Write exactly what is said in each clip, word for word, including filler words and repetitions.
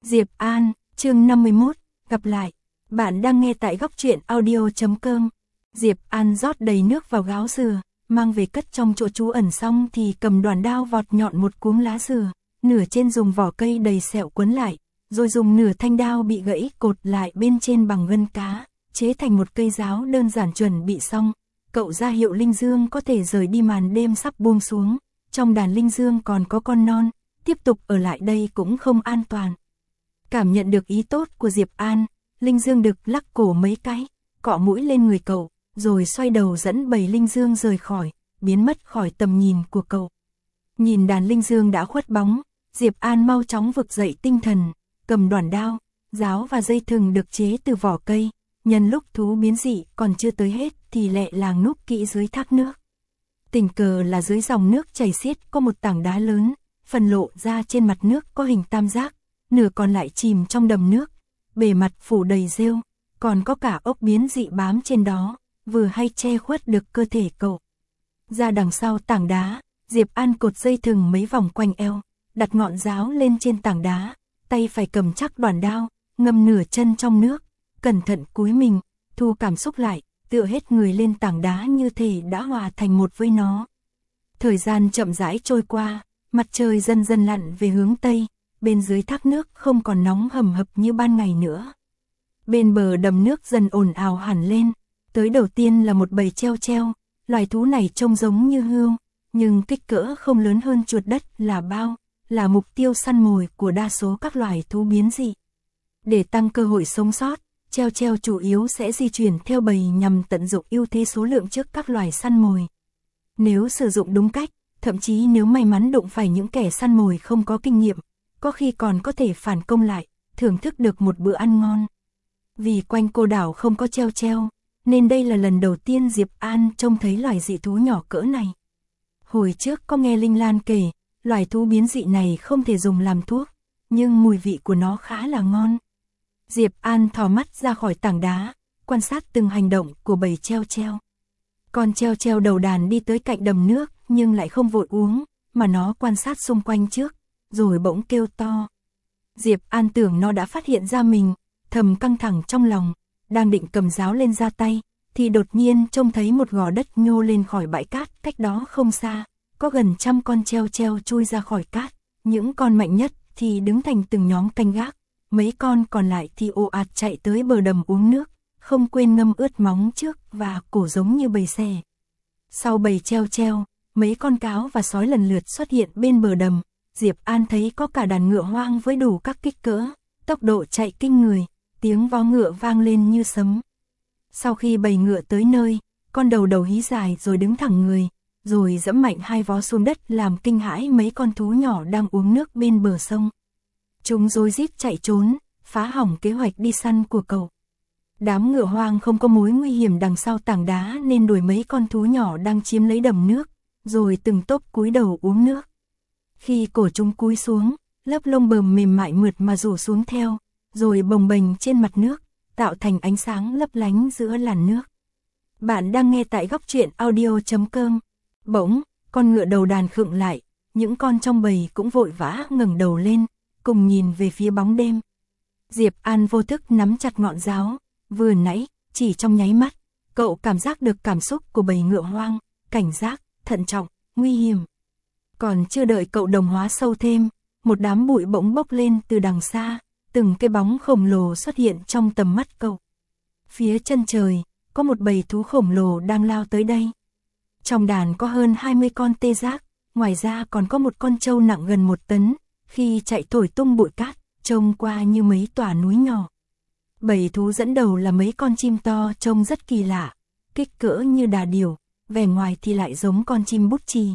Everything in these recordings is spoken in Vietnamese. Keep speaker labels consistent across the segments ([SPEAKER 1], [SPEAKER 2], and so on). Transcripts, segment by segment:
[SPEAKER 1] Diệp An, chương năm mươi mốt, gặp lại. Bạn đang nghe tại góc truyện audio chấm com. Diệp An rót đầy nước vào gáo dừa, mang về cất trong chỗ trú ẩn xong thì cầm đoàn đao vọt nhọn một cuống lá dừa, nửa trên dùng vỏ cây đầy sẹo quấn lại, rồi dùng nửa thanh đao bị gãy cột lại bên trên bằng gân cá, chế thành một cây giáo đơn giản chuẩn bị xong. Cậu ra hiệu Linh Dương có thể rời đi, màn đêm sắp buông xuống, trong đàn Linh Dương còn có con non, tiếp tục ở lại đây cũng không an toàn. Cảm nhận được ý tốt của Diệp An, Linh Dương đực lắc cổ mấy cái, cọ mũi lên người cậu, rồi xoay đầu dẫn bầy Linh Dương rời khỏi, biến mất khỏi tầm nhìn của cậu. Nhìn đàn Linh Dương đã khuất bóng, Diệp An mau chóng vực dậy tinh thần, cầm đoàn đao, giáo và dây thừng được chế từ vỏ cây, nhân lúc thú biến dị còn chưa tới hết thì lẹ làng núp kỹ dưới thác nước. Tình cờ là dưới dòng nước chảy xiết có một tảng đá lớn, phần lộ ra trên mặt nước có hình tam giác, nửa còn lại chìm trong đầm nước, bề mặt phủ đầy rêu, còn có cả ốc biến dị bám trên đó, vừa hay che khuất được cơ thể cậu. Ra đằng sau tảng đá, Diệp An cột dây thừng mấy vòng quanh eo, đặt ngọn giáo lên trên tảng đá, tay phải cầm chắc đoàn đao, ngâm nửa chân trong nước, cẩn thận cúi mình, thu cảm xúc lại, tựa hết người lên tảng đá như thể đã hòa thành một với nó. Thời gian chậm rãi trôi qua, mặt trời dần dần lặn về hướng Tây, bên dưới thác nước không còn nóng hầm hập như ban ngày nữa. Bên bờ đầm nước dần ồn ào hẳn lên, tới đầu tiên là một bầy treo treo, loài thú này trông giống như hươu, nhưng kích cỡ không lớn hơn chuột đất là bao, là mục tiêu săn mồi của đa số các loài thú biến dị. Để tăng cơ hội sống sót, treo treo chủ yếu sẽ di chuyển theo bầy nhằm tận dụng ưu thế số lượng trước các loài săn mồi. Nếu sử dụng đúng cách, thậm chí nếu may mắn đụng phải những kẻ săn mồi không có kinh nghiệm, có khi còn có thể phản công lại, thưởng thức được một bữa ăn ngon. Vì quanh cô đảo không có treo treo, nên đây là lần đầu tiên Diệp An trông thấy loài dị thú nhỏ cỡ này. Hồi trước có nghe Linh Lan kể, loài thú biến dị này không thể dùng làm thuốc, nhưng mùi vị của nó khá là ngon. Diệp An thò mắt ra khỏi tảng đá, quan sát từng hành động của bầy treo treo. Con treo treo đầu đàn đi tới cạnh đầm nước nhưng lại không vội uống, mà nó quan sát xung quanh trước, rồi bỗng kêu to. Diệp An tưởng nó đã phát hiện ra mình, thầm căng thẳng trong lòng, đang định cầm giáo lên ra tay, thì đột nhiên trông thấy một gò đất nhô lên khỏi bãi cát cách đó không xa, có gần trăm con treo treo chui ra khỏi cát, những con mạnh nhất thì đứng thành từng nhóm canh gác, mấy con còn lại thì ồ ạt chạy tới bờ đầm uống nước, không quên ngâm ướt móng trước và cổ giống như bầy xè. Sau bầy treo treo, mấy con cáo và sói lần lượt xuất hiện bên bờ đầm. Diệp An thấy có cả đàn ngựa hoang với đủ các kích cỡ, tốc độ chạy kinh người, tiếng vó ngựa vang lên như sấm. Sau khi bầy ngựa tới nơi, con đầu đầu hí dài rồi đứng thẳng người, rồi giẫm mạnh hai vó xuống đất làm kinh hãi mấy con thú nhỏ đang uống nước bên bờ sông. Chúng rối rít chạy trốn, phá hỏng kế hoạch đi săn của cậu. Đám ngựa hoang không có mối nguy hiểm đằng sau tảng đá nên đuổi mấy con thú nhỏ đang chiếm lấy đầm nước, rồi từng tốp cúi đầu uống nước. Khi cổ chúng cúi xuống, lớp lông bờm mềm mại mượt mà rủ xuống theo, rồi bồng bềnh trên mặt nước, tạo thành ánh sáng lấp lánh giữa làn nước. Bạn đang nghe tại góc truyện audio chấm com. Bỗng, con ngựa đầu đàn khựng lại, những con trong bầy cũng vội vã ngẩng đầu lên, cùng nhìn về phía bóng đêm. Diệp An vô thức nắm chặt ngọn giáo, vừa nãy, chỉ trong nháy mắt, cậu cảm giác được cảm xúc của bầy ngựa hoang, cảnh giác, thận trọng, nguy hiểm. Còn chưa đợi cậu đồng hóa sâu thêm, một đám bụi bỗng bốc lên từ đằng xa, từng cái bóng khổng lồ xuất hiện trong tầm mắt cậu. Phía chân trời, có một bầy thú khổng lồ đang lao tới đây. Trong đàn có hơn hai mươi con tê giác, ngoài ra còn có một con trâu nặng gần một tấn, khi chạy thổi tung bụi cát, trông qua như mấy tòa núi nhỏ. Bầy thú dẫn đầu là mấy con chim to trông rất kỳ lạ, kích cỡ như đà điểu, vẻ ngoài thì lại giống con chim bút chì.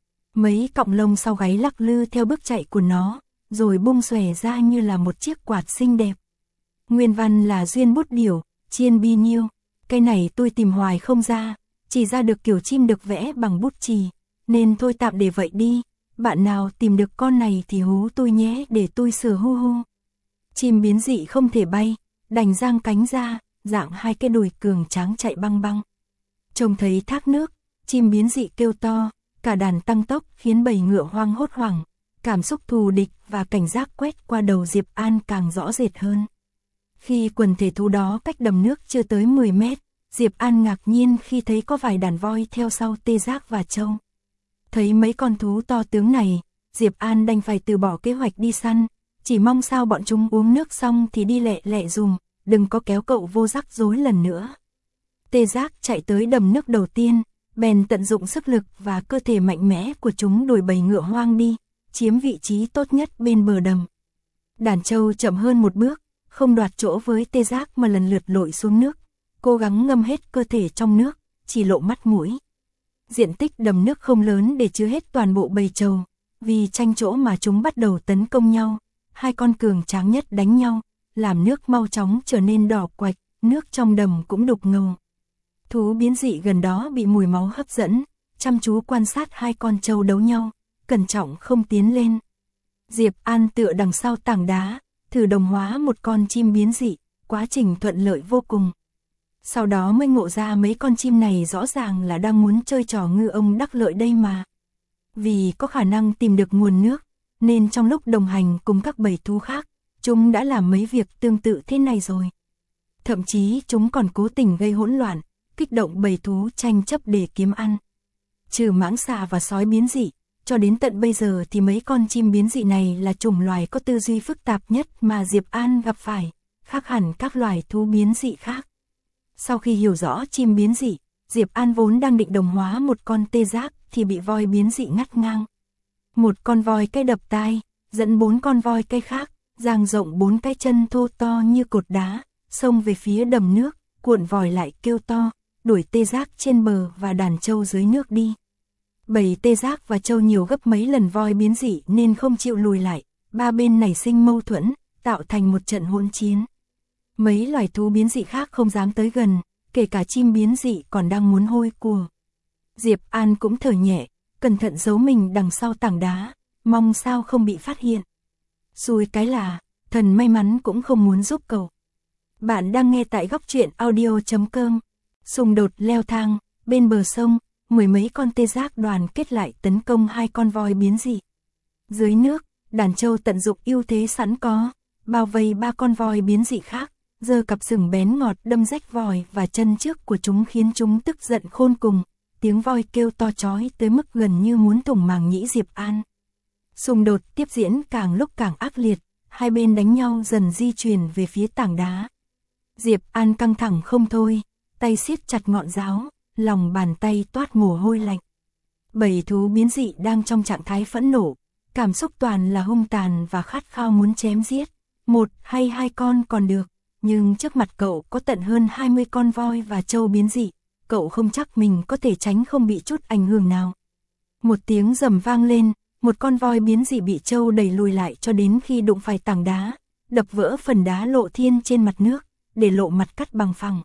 [SPEAKER 1] Mấy cọng lông sau gáy lắc lư theo bước chạy của nó, rồi bung xòe ra như là một chiếc quạt xinh đẹp. Nguyên văn là duyên bút điểu, chiên bi nhiêu, cái này tôi tìm hoài không ra, chỉ ra được kiểu chim được vẽ bằng bút chì, nên thôi tạm để vậy đi, bạn nào tìm được con này thì hú tôi nhé để tôi sửa hu hu. Chim biến dị không thể bay, đành giang cánh ra, dạng hai cái đùi cường tráng chạy băng băng. Trông thấy thác nước, chim biến dị kêu to, cả đàn tăng tốc khiến bầy ngựa hoang hốt hoảng, cảm xúc thù địch và cảnh giác quét qua đầu Diệp An càng rõ rệt hơn. Khi quần thể thú đó cách đầm nước chưa tới mười mét, Diệp An ngạc nhiên khi thấy có vài đàn voi theo sau Tê Giác và Trâu. Thấy mấy con thú to tướng này, Diệp An đành phải từ bỏ kế hoạch đi săn, chỉ mong sao bọn chúng uống nước xong thì đi lẹ lẹ dùm, đừng có kéo cậu vô rắc rối lần nữa. Tê Giác chạy tới đầm nước đầu tiên, bèn tận dụng sức lực và cơ thể mạnh mẽ của chúng đuổi bầy ngựa hoang đi, chiếm vị trí tốt nhất bên bờ đầm. Đàn trâu chậm hơn một bước, không đoạt chỗ với Tê Giác mà lần lượt lội xuống nước, cố gắng ngâm hết cơ thể trong nước, chỉ lộ mắt mũi. Diện tích đầm nước không lớn để chứa hết toàn bộ bầy trâu, vì tranh chỗ mà chúng bắt đầu tấn công nhau, hai con cường tráng nhất đánh nhau, làm nước mau chóng trở nên đỏ quạch, nước trong đầm cũng đục ngầu. Thú biến dị gần đó bị mùi máu hấp dẫn, chăm chú quan sát hai con trâu đấu nhau, cẩn trọng không tiến lên. Diệp An tựa đằng sau tảng đá, thử đồng hóa một con chim biến dị, quá trình thuận lợi vô cùng. Sau đó mới ngộ ra mấy con chim này rõ ràng là đang muốn chơi trò ngư ông đắc lợi đây mà. Vì có khả năng tìm được nguồn nước, nên trong lúc đồng hành cùng các bầy thú khác, chúng đã làm mấy việc tương tự thế này rồi. Thậm chí chúng còn cố tình gây hỗn loạn, kích động bầy thú tranh chấp để kiếm ăn. Trừ mãng xà và sói biến dị, cho đến tận bây giờ thì mấy con chim biến dị này là chủng loài có tư duy phức tạp nhất mà Diệp An gặp phải, khác hẳn các loài thú biến dị khác. Sau khi hiểu rõ chim biến dị, Diệp An vốn đang định đồng hóa một con Tê Giác thì bị voi biến dị ngắt ngang. Một con voi cây đập tai, dẫn bốn con voi cây khác, dang rộng bốn cái chân thô to như cột đá, xông về phía đầm nước, cuộn vòi lại kêu to, đuổi Tê Giác trên bờ và đàn trâu dưới nước đi. Bầy Tê Giác và trâu nhiều gấp mấy lần voi biến dị nên không chịu lùi lại, ba bên nảy sinh mâu thuẫn, tạo thành một trận hỗn chiến. Mấy loài thú biến dị khác không dám tới gần, kể cả chim biến dị còn đang muốn hôi của. Diệp An cũng thở nhẹ, cẩn thận giấu mình đằng sau tảng đá, mong sao không bị phát hiện. Xui cái là, thần may mắn cũng không muốn giúp cậu. Bạn đang nghe tại góc truyện audio chấm com. Xung đột leo thang, bên bờ sông, mười mấy con Tê Giác đoàn kết lại tấn công hai con voi biến dị. Dưới nước, đàn trâu tận dụng ưu thế sẵn có, bao vây ba con voi biến dị khác, giơ cặp sừng bén ngọt đâm rách vòi và chân trước của chúng khiến chúng tức giận khôn cùng, tiếng voi kêu to chói tới mức gần như muốn thủng màng nhĩ Diệp An. Xung đột tiếp diễn càng lúc càng ác liệt, hai bên đánh nhau dần di chuyển về phía tảng đá. Diệp An căng thẳng không thôi, tay siết chặt ngọn giáo, lòng bàn tay toát mồ hôi lạnh. Bầy thú biến dị đang trong trạng thái phẫn nộ, cảm xúc toàn là hung tàn và khát khao muốn chém giết. Một hay hai con còn được, nhưng trước mặt cậu có tận hơn hai mươi con voi và trâu biến dị, cậu không chắc mình có thể tránh không bị chút ảnh hưởng nào. Một tiếng rầm vang lên, một con voi biến dị bị trâu đẩy lùi lại cho đến khi đụng phải tảng đá, đập vỡ phần đá lộ thiên trên mặt nước, để lộ mặt cắt bằng phẳng.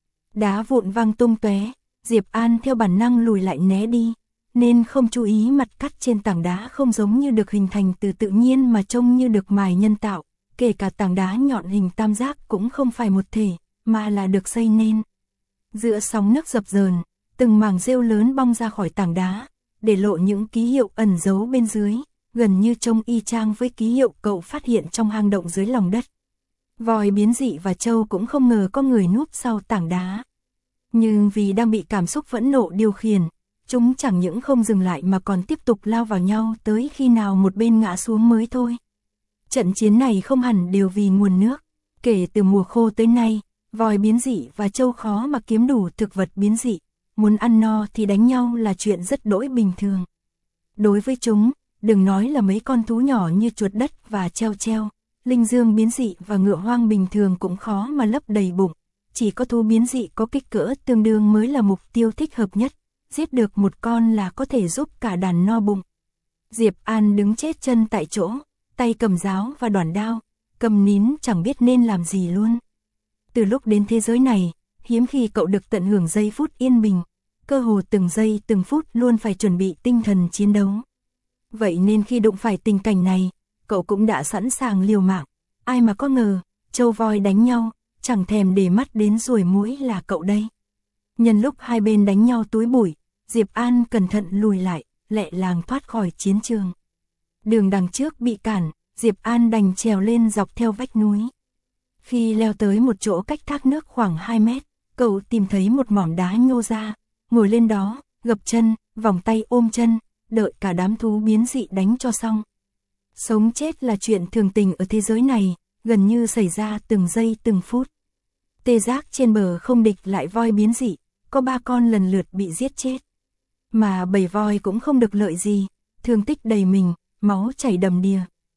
[SPEAKER 1] Đá vụn văng tung tóe, Diệp An theo bản năng lùi lại né đi, nên không chú ý mặt cắt trên tảng đá không giống như được hình thành từ tự nhiên mà trông như được mài nhân tạo, kể cả tảng đá nhọn hình tam giác cũng không phải một thể, mà là được xây nên. Giữa sóng nước dập dờn, từng mảng rêu lớn bong ra khỏi tảng đá, để lộ những ký hiệu ẩn giấu bên dưới, gần như trông y chang với ký hiệu cậu phát hiện trong hang động dưới lòng đất. Voi biến dị và trâu cũng không ngờ có người núp sau tảng đá. Nhưng vì đang bị cảm xúc phẫn nộ điều khiển, chúng chẳng những không dừng lại mà còn tiếp tục lao vào nhau tới khi nào một bên ngã xuống mới thôi. Trận chiến này không hẳn đều vì nguồn nước. Kể từ mùa khô tới nay, voi biến dị và trâu khó mà kiếm đủ thực vật biến dị. Muốn ăn no thì đánh nhau là chuyện rất đỗi bình thường. Đối với chúng, đừng nói là mấy con thú nhỏ như chuột đất và treo treo, linh dương biến dị và ngựa hoang bình thường cũng khó mà lấp đầy bụng. Chỉ có thú biến dị có kích cỡ tương đương mới là mục tiêu thích hợp nhất. Giết được một con là có thể giúp cả đàn no bụng. Diệp An đứng chết chân tại chỗ, tay cầm giáo và đoản đao, cầm nín chẳng biết nên làm gì luôn. Từ lúc đến thế giới này, hiếm khi cậu được tận hưởng giây phút yên bình, cơ hồ từng giây từng phút luôn phải chuẩn bị tinh thần chiến đấu. Vậy nên khi đụng phải tình cảnh này, cậu cũng đã sẵn sàng liều mạng. Ai mà có ngờ, trâu voi đánh nhau, chẳng thèm để mắt đến ruồi muỗi là cậu đây. Nhân lúc hai bên đánh nhau túi bụi, Diệp An cẩn thận lùi lại, lẹ làng thoát khỏi chiến trường. Đường đằng trước bị cản, Diệp An đành trèo lên dọc theo vách núi. Khi leo tới một chỗ cách thác nước khoảng hai mét, cậu tìm thấy một mỏm đá nhô ra, ngồi lên đó, gập chân, vòng tay ôm chân, đợi cả đám thú biến dị đánh cho xong. Sống chết là chuyện thường tình ở thế giới này, gần như xảy ra từng giây từng phút. Tê giác trên bờ không địch lại voi biến dị, có ba con lần lượt bị giết chết. Mà bầy voi cũng không được lợi gì, thương tích đầy mình, máu chảy đầm đìa.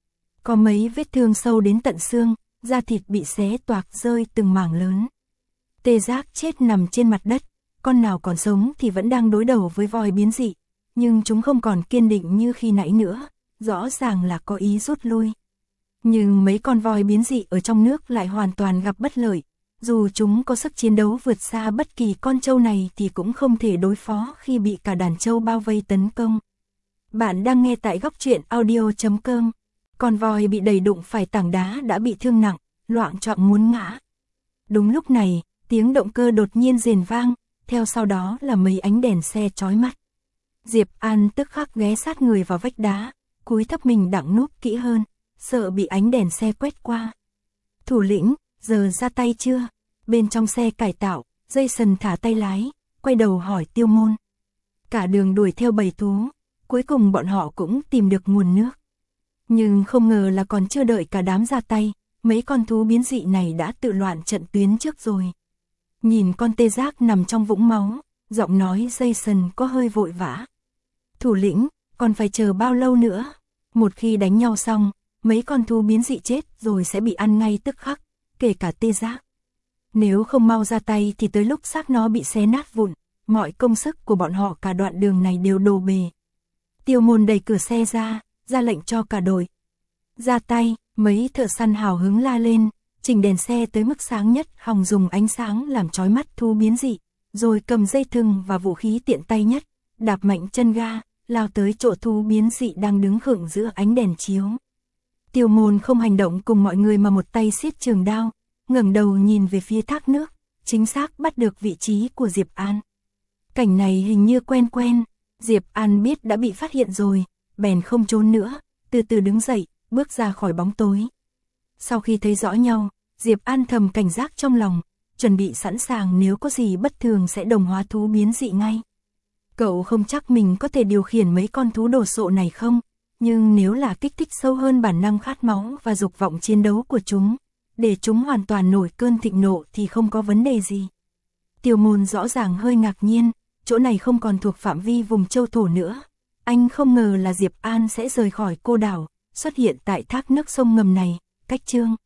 [SPEAKER 1] Có mấy vết thương sâu đến tận xương, da thịt bị xé toạc rơi từng mảng lớn. Tê giác chết nằm trên mặt đất, con nào còn sống thì vẫn đang đối đầu với voi biến dị, nhưng chúng không còn kiên định như khi nãy nữa, rõ ràng là có ý rút lui. Nhưng mấy con voi biến dị ở trong nước lại hoàn toàn gặp bất lợi, dù chúng có sức chiến đấu vượt xa bất kỳ con trâu này thì cũng không thể đối phó khi bị cả đàn trâu bao vây tấn công. Bạn đang nghe tại góc truyện audio chấm com. Con voi bị đẩy đụng phải tảng đá đã bị thương nặng, loạng choạng muốn ngã. Đúng lúc này, tiếng động cơ đột nhiên rền vang, theo sau đó là mấy ánh đèn xe chói mắt. Diệp An tức khắc ghé sát người vào vách đá, cúi thấp mình đặng núp kỹ hơn, sợ bị ánh đèn xe quét qua. Thủ lĩnh, giờ ra tay chưa? Bên trong xe cải tạo, Jason thả tay lái, quay đầu hỏi Tiêu Môn. Cả đường đuổi theo bầy thú, cuối cùng bọn họ cũng tìm được nguồn nước. Nhưng không ngờ là còn chưa đợi cả đám ra tay, mấy con thú biến dị này đã tự loạn trận tuyến trước rồi. Nhìn con tê giác nằm trong vũng máu, giọng nói Jason có hơi vội vã. Thủ lĩnh, còn phải chờ bao lâu nữa? Một khi đánh nhau xong, mấy con thú biến dị chết rồi sẽ bị ăn ngay tức khắc, kể cả tê giác. Nếu không mau ra tay thì tới lúc xác nó bị xé nát vụn, mọi công sức của bọn họ cả đoạn đường này đều đổ bề. Tiêu Môn đẩy cửa xe ra, ra lệnh cho cả đội. Ra tay, mấy thợ săn hào hứng la lên, chỉnh đèn xe tới mức sáng nhất, hòng dùng ánh sáng làm chói mắt thú biến dị, rồi cầm dây thừng và vũ khí tiện tay nhất, đạp mạnh chân ga, lao tới chỗ thú biến dị đang đứng khựng giữa ánh đèn chiếu. Tiêu Môn không hành động cùng mọi người mà một tay siết trường đao, ngẩng đầu nhìn về phía thác nước, chính xác bắt được vị trí của Diệp An. Cảnh này hình như quen quen, Diệp An biết đã bị phát hiện rồi, bèn không trốn nữa, từ từ đứng dậy, bước ra khỏi bóng tối. Sau khi thấy rõ nhau, Diệp An thầm cảnh giác trong lòng, chuẩn bị sẵn sàng nếu có gì bất thường sẽ đồng hóa thú biến dị ngay. Cậu không chắc mình có thể điều khiển mấy con thú đồ sộ này không, nhưng nếu là kích thích sâu hơn bản năng khát máu và dục vọng chiến đấu của chúng, để chúng hoàn toàn nổi cơn thịnh nộ thì không có vấn đề gì. Tiêu Môn rõ ràng hơi ngạc nhiên, chỗ này không còn thuộc phạm vi vùng châu thổ nữa. Anh không ngờ là Diệp An sẽ rời khỏi cô đảo, xuất hiện tại thác nước sông ngầm này, cách Chương